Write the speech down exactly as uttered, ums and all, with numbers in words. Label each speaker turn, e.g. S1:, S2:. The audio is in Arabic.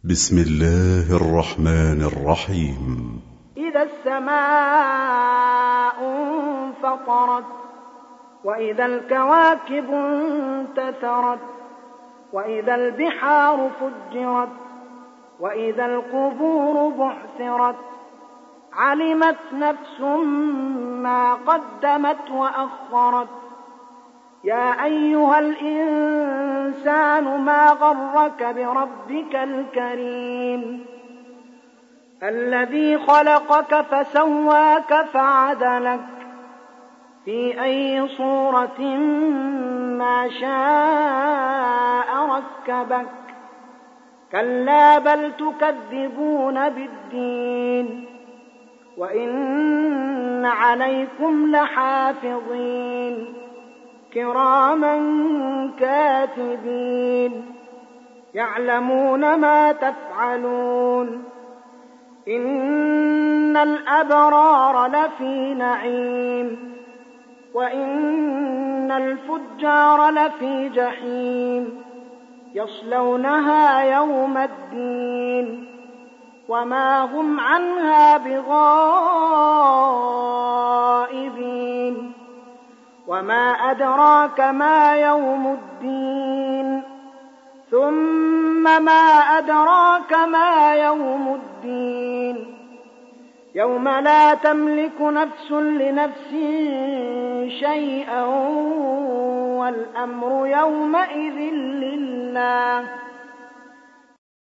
S1: بسم الله الرحمن الرحيم.
S2: إذا السماء انفطرت وإذا الكواكب انتثرت وإذا البحار فجرت وإذا القبور بعثرت علمت نفس ما قدمت وأخرت. يا أيها الإنسان ما غرك بربك الكريم الذي خلقك فسواك فعدلك في أي صورة ما شاء ركبك. كلا بل تكذبون بالدين وإن عليكم لحافظين كراما كاتبين يعلمون ما تفعلون. إن الأبرار لفي نعيم وإن الفجار لفي جحيم يصلونها يوم الدين وما هم عنها بغائبين. وما أدراك ما يوم الدين ثم ما أدراك ما يوم الدين يوم لا تملك نفس لنفس شيئا والأمر يومئذ لله.